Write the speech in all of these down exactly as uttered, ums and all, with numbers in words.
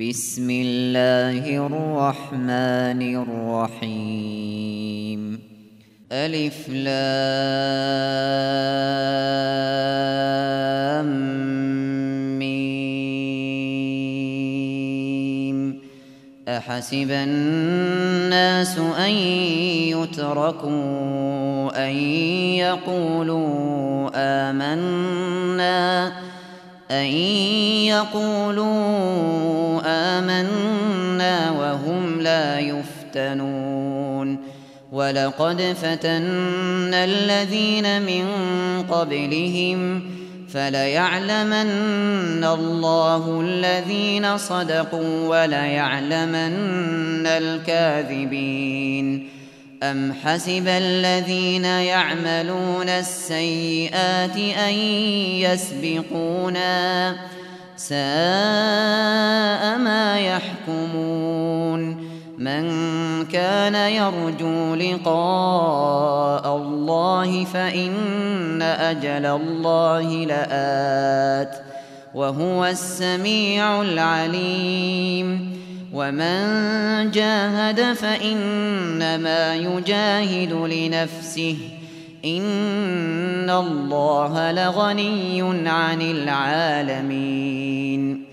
بسم الله الرحمن الرحيم ألف لام ميم أحسب الناس أن يتركوا أن يقولوا آمنا أن يقولوا آمنا وهم لا يفتنون ولقد فتنا الذين من قبلهم فليعلمن الله الذين صدقوا وليعلمن الكاذبين أم حسب الذين يعملون السيئات أن يسبقونا ساء ما يحكمون من كان يرجو لقاء الله فإن أجل الله لآت وهو السميع العليم ومن جاهد فإنما يجاهد لنفسه إن الله لغني عن العالمين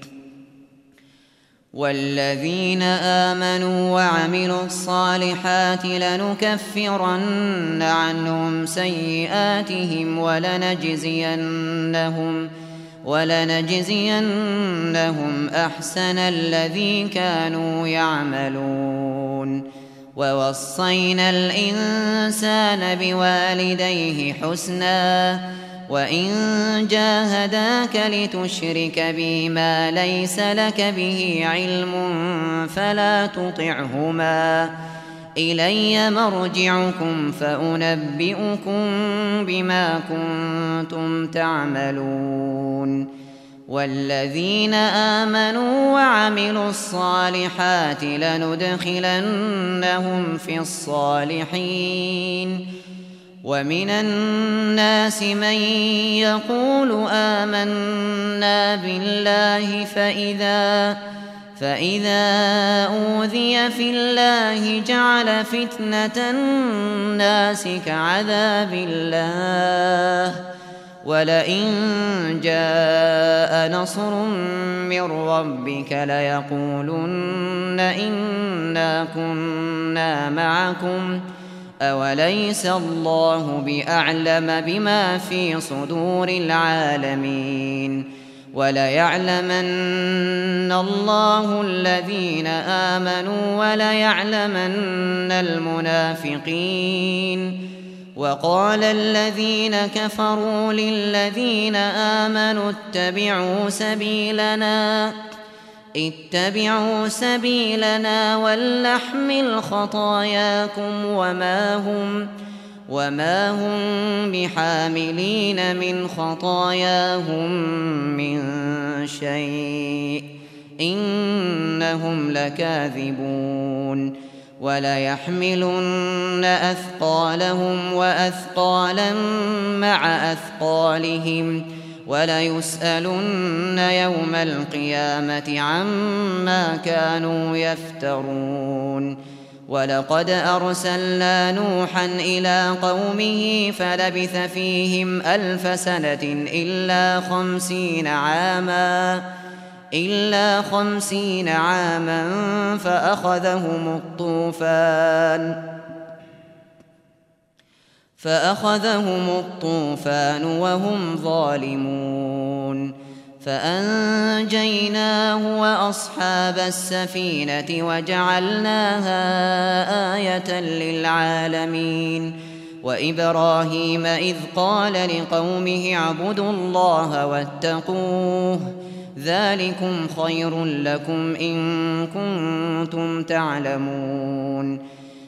والذين آمنوا وعملوا الصالحات لنكفرن عنهم سيئاتهم ولنجزينهم ولنجزينهم أحسن الذي كانوا يعملون ووصينا الإنسان بوالديه حسنا وإن جاهداك لتشرك بي ما ليس لك به علم فلا تطعهما إلي مرجعكم فأنبئكم بما كنتم تعملون والذين آمنوا وعملوا الصالحات لندخلنهم في الصالحين ومن الناس من يقول آمنا بالله فإذا فإذا أوذي في الله جعل فتنة الناس كعذاب الله ولئن جاء نصر من ربك ليقولن إنا كنا معكم أوليس الله بأعلم بما في صدور العالمين وليعلمن الله الذين آمنوا وليعلمن المنافقين وقال الذين كفروا للذين آمنوا اتبعوا سبيلنا اتبعوا سبيلنا ولنحمل خطاياكم وما هم وما هم بحاملين من خطاياهم من شيء إنهم لكاذبون وليحملن أثقالهم وأثقالا مع أثقالهم وليسألن يوم القيامة عما كانوا يفترون ولقد أرسلنا نوحا إلى قومه فلبث فيهم ألف سنة إلا خمسين عاما إلا خمسين عاما فأخذهم الطوفان فأخذهم الطوفان وهم ظالمون فأنجيناه وأصحاب السفينة وجعلناها آية للعالمين وإبراهيم إذ قال لقومه اعبدوا الله واتقوه ذلكم خير لكم إن كنتم تعلمون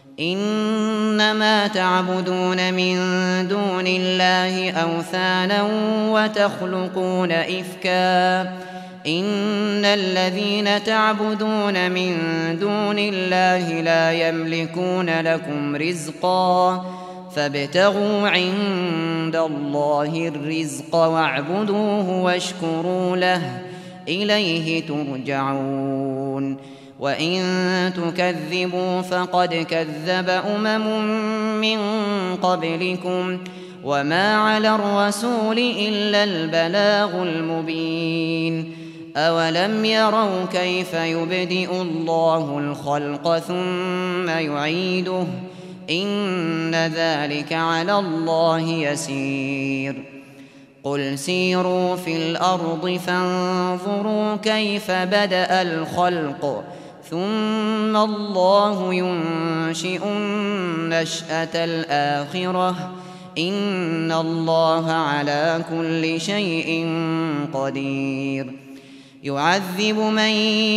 إنما تعبدون من دون الله أوثانا وتخلقون إفكا إن الذين تعبدون من دون الله لا يملكون لكم رزقا فابتغوا عند الله الرزق واعبدوه واشكروا له إليه ترجعون يعلمون وإن تكذبوا فقد كذب أمم من قبلكم وما على الرسول إلا البلاغ المبين أولم يروا كيف يبدئ الله الخلق ثم يعيده إن ذلك على الله يسير قل سيروا في الأرض فانظروا كيف بدأ الخلق ثم الله ينشئ النشأة الآخرة إن الله على كل شيء قدير يعذب من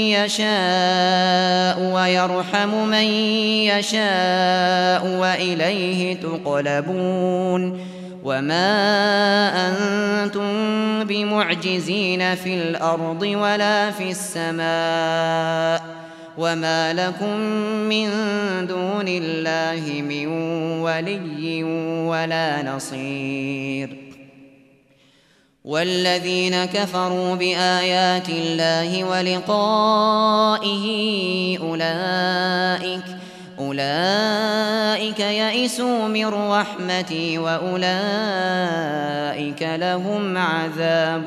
يشاء ويرحم من يشاء وإليه تقلبون وما أنتم بمعجزين في الأرض ولا في السماء وما لكم من دون الله من ولي ولا نصير والذين كفروا بآيات الله ولقائه أولئك أولئك يئسوا من رحمتي وأولئك لهم عذاب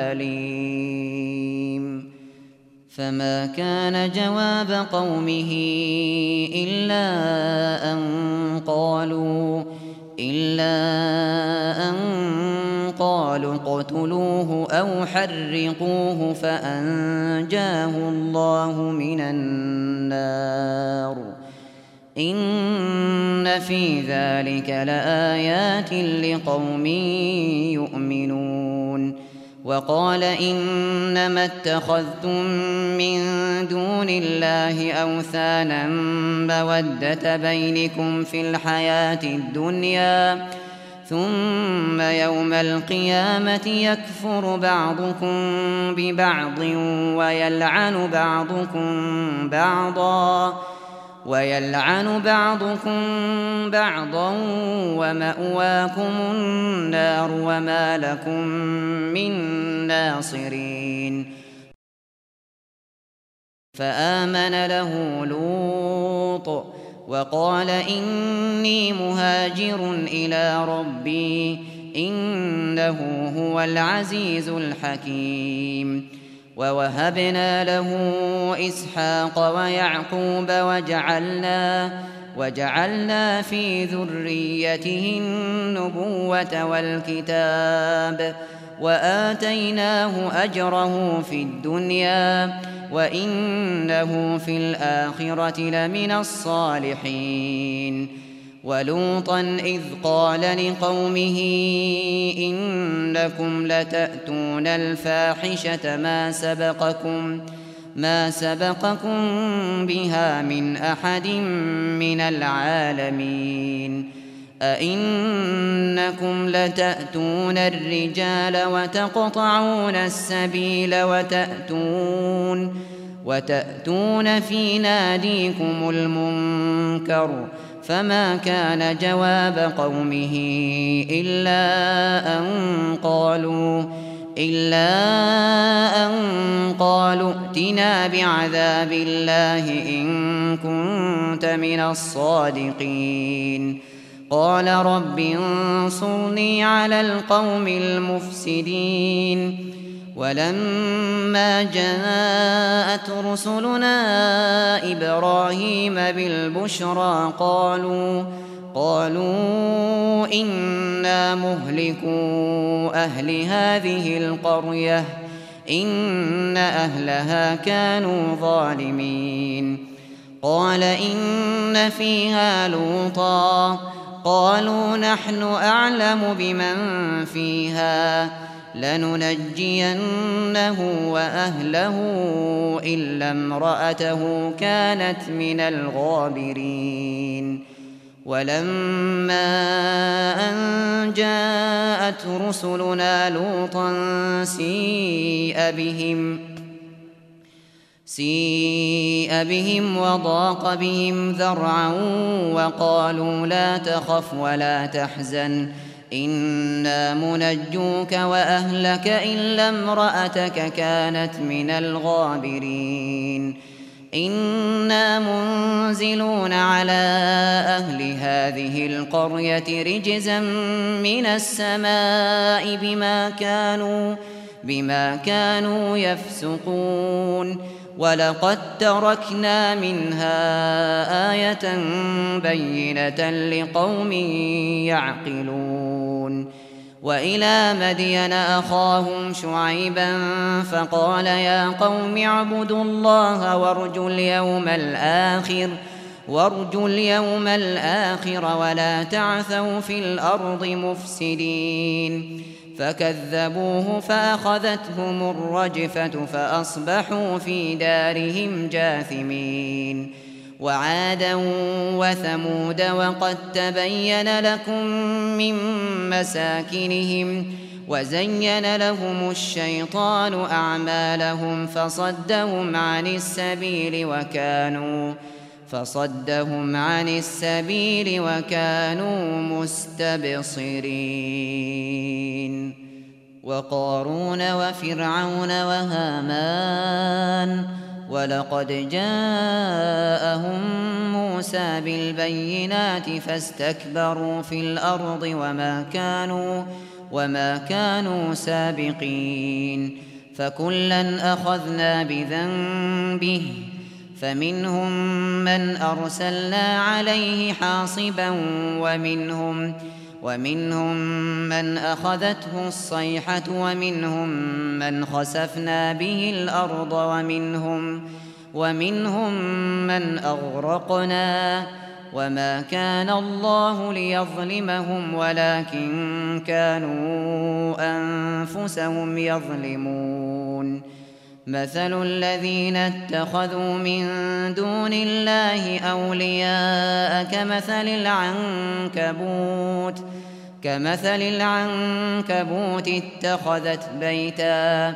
أليم فما كان جواب قومه إلا أن قالوا إلا أن قالوا اقتلوه أو حرقوه فأنجاه الله من النار إن في ذلك لآيات لقوم يؤمنون وقال إنما اتخذتم من دون الله أوثانا مودة بينكم في الحياة الدنيا ثم يوم القيامة يكفر بعضكم ببعض ويلعن بعضكم بعضا ويلعن بعضكم بعضا ومأواكم النار وما لكم من ناصرين فآمن له لوط وقال إني مهاجر إلى ربي إنه هو العزيز الحكيم ووهبنا له إسحاق ويعقوب وجعلنا وجعلنا في ذريته النبوة والكتاب وآتيناه أجره في الدنيا وإنه في الآخرة لمن الصالحين ولوطا إذ قال لقومه إنكم لتأتون الفاحشة ما سبقكم ما سبقكم بها من أحد من العالمين أئنكم لتأتون الرجال وتقطعون السبيل وتأتون وتأتون في ناديكم المنكر فما كان جواب قومه إلا أن قالوا إلا أن قالوا ائتنا بعذاب الله إن كنت من الصادقين قال رب انصرني على القوم المفسدين ولما جاءت رسلنا إبراهيم بالبشرى قالوا قالوا إنا مهلكو أهل هذه القرية إن أهلها كانوا ظالمين قال إن فيها لوطا قالوا نحن أعلم بمن فيها لننجينه وأهله إلا امرأته كانت من الغابرين ولما أن جاءت رسلنا لوطا سيء بهم سيء بهم وضاق بهم ذرعا وقالوا لا تخف ولا تحزن إنا منجوك وأهلك إلا امرأتك كانت من الغابرين إنا منزلون على أهل هذه القرية رجزا من السماء بما كانوا بما كانوا يفسقون ولقد تركنا منها آية بينة لقوم يعقلون وإلى مدين أخاهم شعيبا فقال يا قوم اعبدوا الله وارجوا اليوم الآخر وارجوا اليوم الآخر ولا تعثوا في الأرض مفسدين فكذبوه فأخذتهم الرجفة فأصبحوا في دارهم جاثمين وعادا وثمود وقد تبين لكم من مساكنهم وزين لهم الشيطان أعمالهم فصدهم عن السبيل وكانوا فصدهم عن السبيل وكانوا مستبصرين وقارون وفرعون وهامان ولقد جاءهم موسى بالبينات فاستكبروا في الأرض وما كانوا وما كانوا سابقين فكلا أخذنا بذنبه فمنهم من أرسلنا عليه حاصبا ومنهم ومنهم من أخذته الصيحة ومنهم من خسفنا به الأرض ومنهم ومنهم من أغرقنا وما كان الله ليظلمهم ولكن كانوا أنفسهم يظلمون مثل الذين اتخذوا من دون الله أولياء كمثل العنكبوت كمثل العنكبوت اتخذت بيتا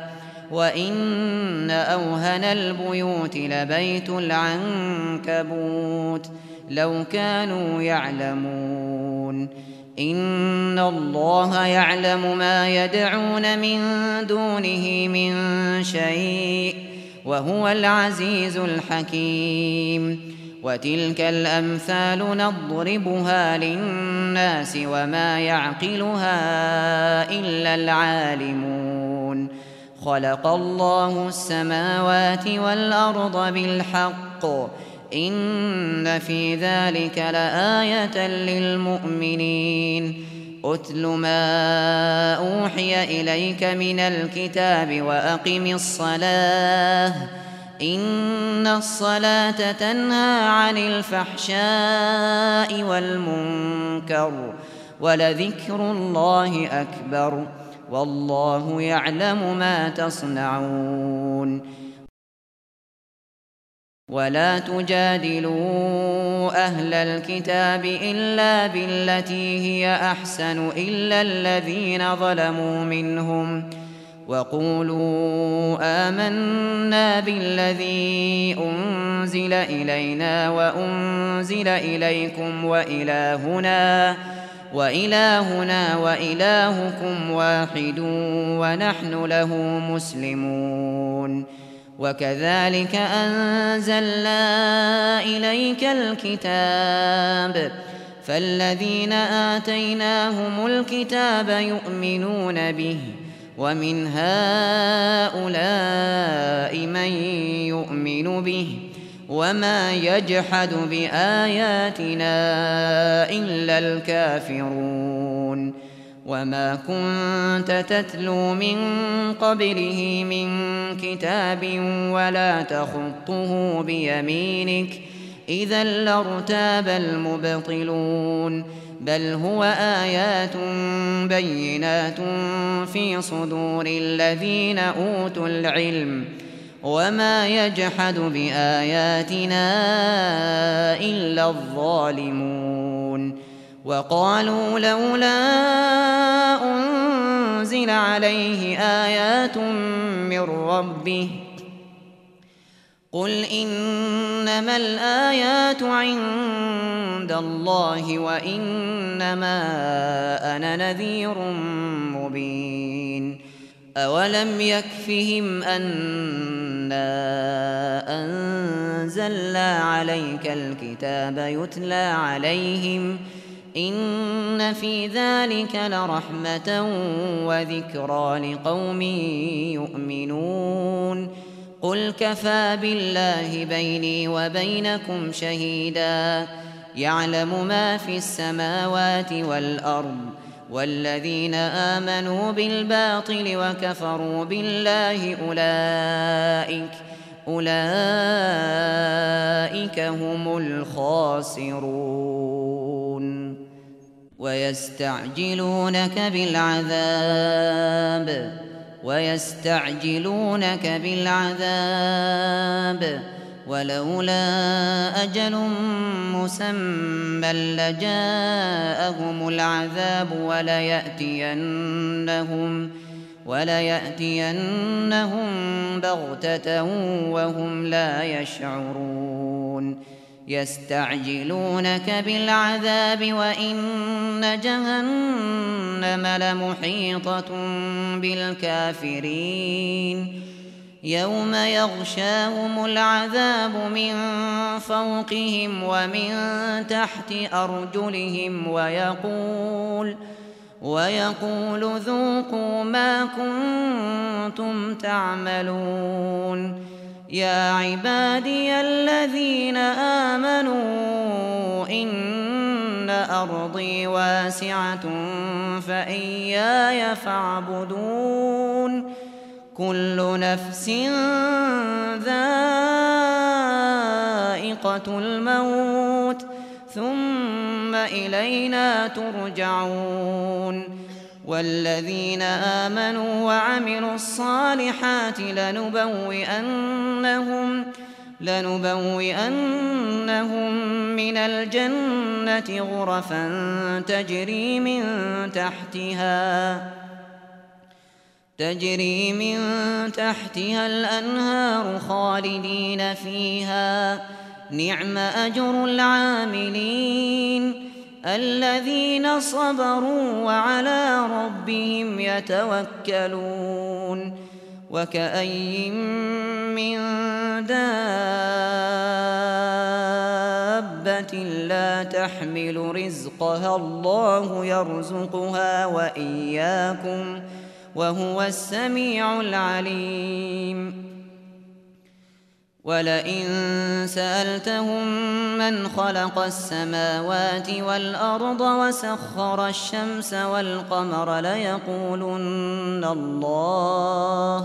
وإن أوهن البيوت لبيت العنكبوت لو كانوا يعلمون إن الله يعلم ما يدعون من دونه من شيء وهو العزيز الحكيم وتلك الأمثال نضربها للناس وما يعقلها إلا العالمون خلق الله السماوات والأرض بالحق إن في ذلك لآية للمؤمنين أتل ما أوحي إليك من الكتاب وأقم الصلاة إن الصلاة تنهى عن الفحشاء والمنكر ولذكر الله أكبر والله يعلم ما تصنعون ولا تجادلوا أهل الكتاب إلا بالتي هي أحسن إلا الذين ظلموا منهم وقولوا آمنا بالذي أنزل إلينا وأنزل إليكم وإلهنا وإلهنا وإلهكم واحد ونحن له مسلمون وكذلك أنزلنا إليك الكتاب فالذين آتيناهم الكتاب يؤمنون به ومن هؤلاء من يؤمن به وما يجحد بآياتنا إلا الكافرون وما كنت تتلو من قبله من كتاب ولا تخطه بيمينك إذا لارتاب المبطلون بل هو آيات بينات في صدور الذين أوتوا العلم وما يجحد بآياتنا إلا الظالمون وقالوا لولا أنزل عليه آيات من ربه قل إنما الآيات عند الله وإنما أنا نذير مبين أولم يكفهم أنا أنزلنا أنزلنا عليك الكتاب يتلى عليهم إن في ذلك لرحمة وذكرى لقوم يؤمنون قل كفى بالله بيني وبينكم شهيدا يعلم ما في السماوات والأرض والذين آمنوا بالباطل وكفروا بالله أولئك أولئك هم الخاسرون ويستعجلونك بالعذاب ويستعجلونك بالعذاب ولولا أجل مسمى لجاءهم العذاب وليأتينهم وليأتينهم بغتة وهم لا يشعرون يستعجلونك بالعذاب وإن جهنم لمحيطة بالكافرين يوم يغشاهم العذاب من فوقهم ومن تحت أرجلهم ويقول ويقول ذوقوا ما كنتم تعملون يا عبادي الذين آمنوا إن أرضي واسعة فإياي فاعبدون كل نفس ذائقة الموت ثم إلينا ترجعون والذين آمنوا وعملوا الصالحات لنبوئنهم لنبوئنهم من الجنة غرفا تجري من تحتها تجري من تحتها الأنهار خالدين فيها نعم أجر العاملين الذين صبروا وعلى ربهم يتوكلون وكأي من دابة لا تحمل رزقها الله يرزقها وإياكم وهو السميع العليم ولئن سألتهم من خلق السماوات والأرض وسخر الشمس والقمر ليقولن الله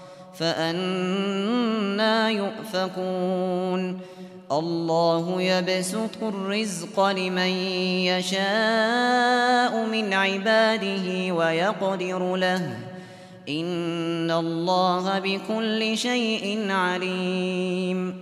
فأنى يؤفكون الله يبسط الرزق لمن يشاء من عباده ويقدر له إن الله بكل شيء عليم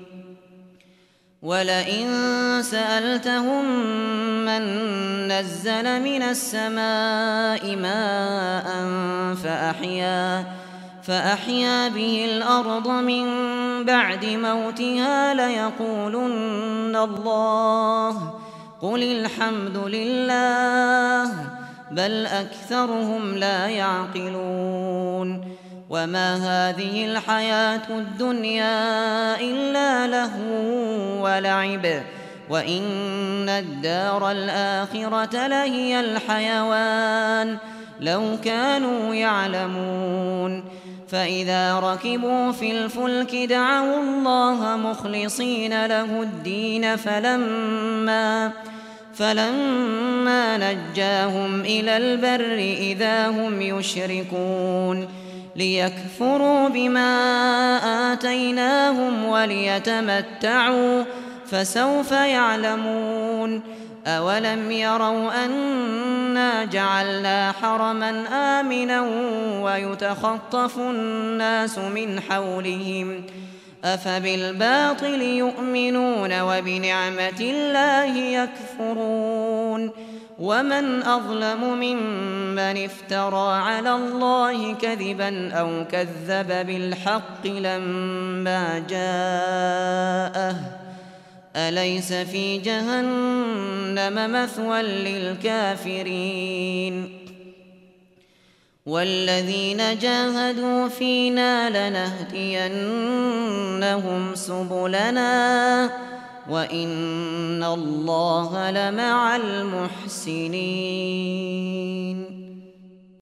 ولئن سألتهم من نزل من السماء ماء فأحيا فأحيا به الأرض من بعد موتها ليقولن الله قل الحمد لله بل أكثرهم لا يعقلون وما هذه الحياة الدنيا إلا لهو ولعب وإن الدار الآخرة لهي الحيوان لو كانوا يعلمون فإذا ركبوا في الفلك دعوا الله مخلصين له الدين فلما فلما نجاهم إلى البر إذا هم يشركون ليكفروا بما آتيناهم وليتمتعوا فسوف يعلمون أولم يروا أنا جعلنا حرما آمنا ويتخطف الناس من حولهم أفبالباطل يؤمنون وبنعمة الله يكفرون ومن أظلم ممن افترى على الله كذبا أو كذب بالحق لما جاءه أليس في جهنم مثوى للكافرين والذين جاهدوا فينا لنهدينهم سبلنا وإن الله لمع المحسنين